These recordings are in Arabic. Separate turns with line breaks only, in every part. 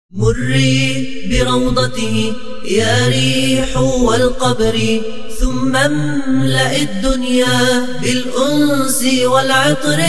مري بروضته يا ريح والقبر، ثم املأ الدنيا بالأنس والعطر.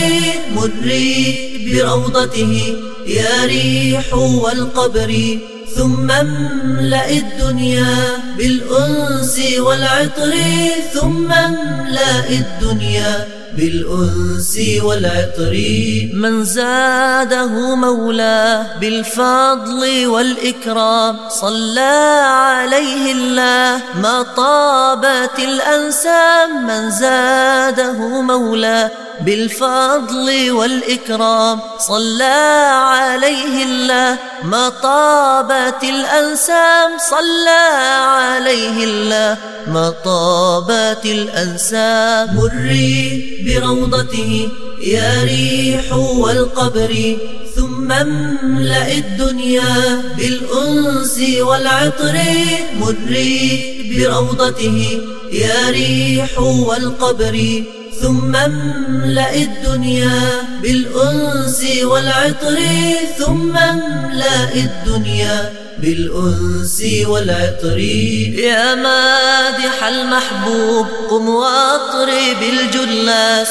مري بروضته يا ريح والقبر، ثم املأ الدنيا بالأنس والعطر. ثم املأ الدنيا بالأنس والعطر. من زاده مولاه بالفضل والإكرام، صلى عليه الله ما طابت الأنسام. من زاده مولاه بالفضل والإكرام، صلى عليه الله ما طابت الأنسام. صلى عليه الله ما طابت الأنسام. مري بروضته يا ريح والقبر، ثم املأ الدنيا بالأنس والعطر. مري بروضته يا ريح والقبر، ثم املأ الدنيا بالأنس والعطر. ثم املأ الدنيا بالأنس والعطر. يا مادح المحبوب قم واطرب الجلاس،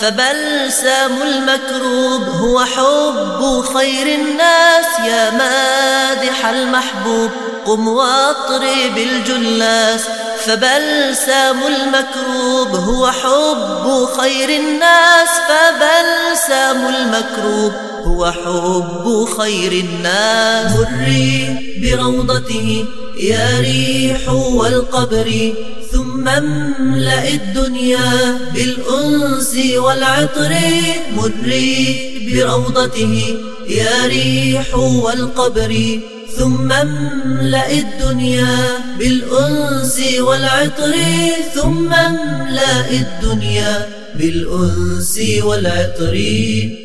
فبلسم المكروب هو حب خير الناس. يا مادح المحبوب قم واطرب الجلاس، فبلسم المكروب هو حب خير الناس. فبلسم المكروب هو حب خير الناس. مري بروضته يا ريح والقبر، ثم املأ الدنيا بالأنس والعطر. مري بروضته يا ريح والقبر، ثم املأ الدنيا بالأنس والعطر. ثم املأ الدنيا بالأنس والعطر.